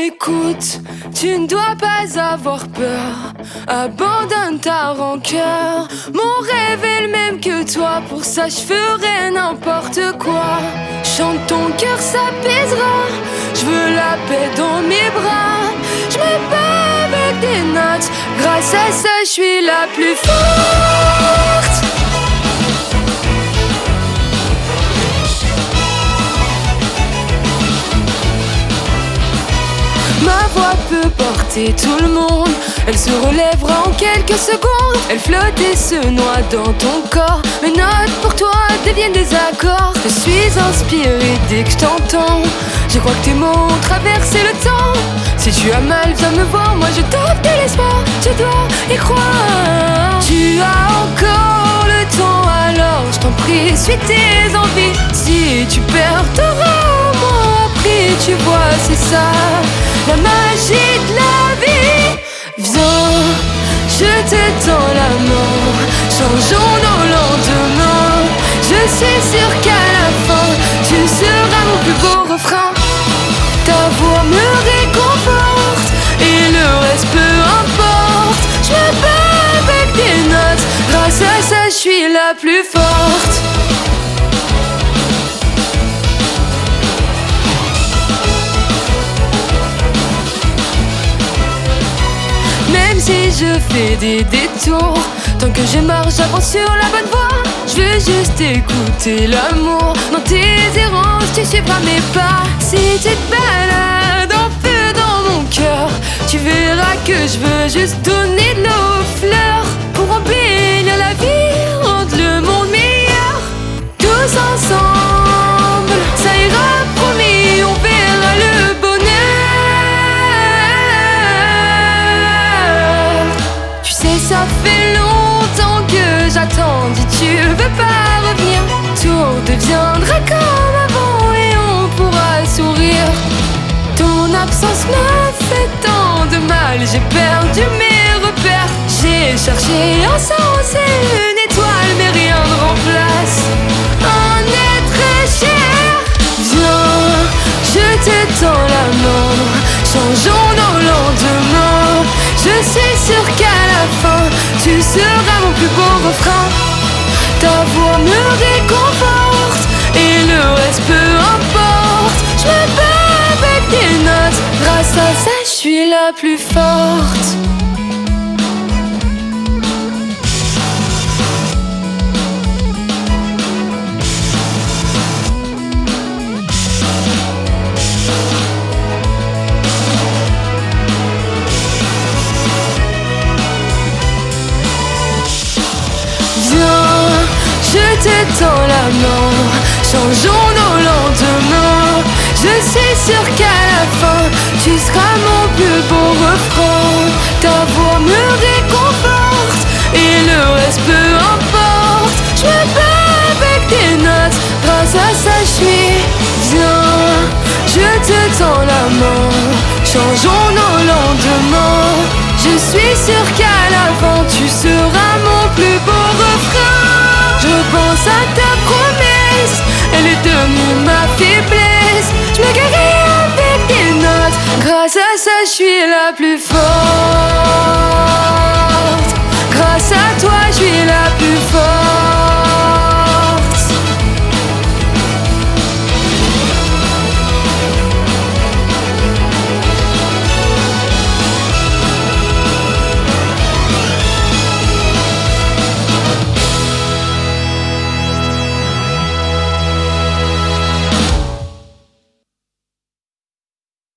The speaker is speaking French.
Écoute, tu ne dois pas avoir peur. Abandonne ta rancœur. Mon rêve est le même que toi. Pour ça je ferai n'importe quoi. Chante, ton cœur s'apaisera. Je veux la paix dans mes bras. Je me bats avec des notes. Grâce à ça je suis la plus forte. Ma voix peut porter tout le monde. Elle se relèvera en quelques secondes. Elle flotte et se noie dans ton corps. Mes notes pour toi deviennent des accords. Je suis inspirée dès que je t'entends. Je crois que tes mots ont traversé le temps. Si tu as mal, viens me voir. Moi je t'offre de l'espoir. Tu dois y croire. Tu as encore le temps, alors je t'en prie, suis tes envies. Si tu perds, t'auras au moins appris. Tu vois, c'est ça la magie de la vie. Viens, je te tends la main. Changeons nos lendemains. Je suis sûre qu'à la fin tu seras mon plus beau refrain. Ta voix me réconforte et le reste peu importe. Je me bats avec des notes. Grâce à ça je suis la plus forte. Même si je fais des détours, tant que je marche, j'avance sur la bonne voie. Je veux juste écouter l'amour. Dans tes errances, tu suivras mes pas. Si tu te balades en feu dans mon cœur, tu verras que je veux juste donner de l'eau aux fleurs. Pour embellir la vie, rendre le monde meilleur. Tous ensemble, ça ira, promis, on verra le bonheur. Ça fait longtemps que j'attends. Dis tu veux pas revenir. Tout deviendra comme avant et on pourra sourire. Ton absence m'a fait tant de mal. J'ai perdu mes repères. J'ai cherché un sens et une étoile, mais rien ne remplace un être cher. Viens, je te tends la main. Changeons nos lendemains. Je suis sûre qu'à la fin tu seras mon plus beau refrain. Ta voix me réconforte et le reste peu importe. Je me bats avec des notes. Grâce à ça je suis la plus forte. Je te tends la main, changeons nos lendemains. Je suis sûre qu'à la fin tu seras mon plus beau refrain. Ta voix me réconforte et le reste peu importe. Je me bats avec des notes. Grâce à ça je suis. Viens, je te tends la main. Changeons nos lendemains. Je suis sûre qu'à la fin tu seras mon plus beau refrain. Je pense à ta promesse, elle est devenue ma faiblesse. Je me guéris avec des notes. Grâce à ça je suis la plus forte.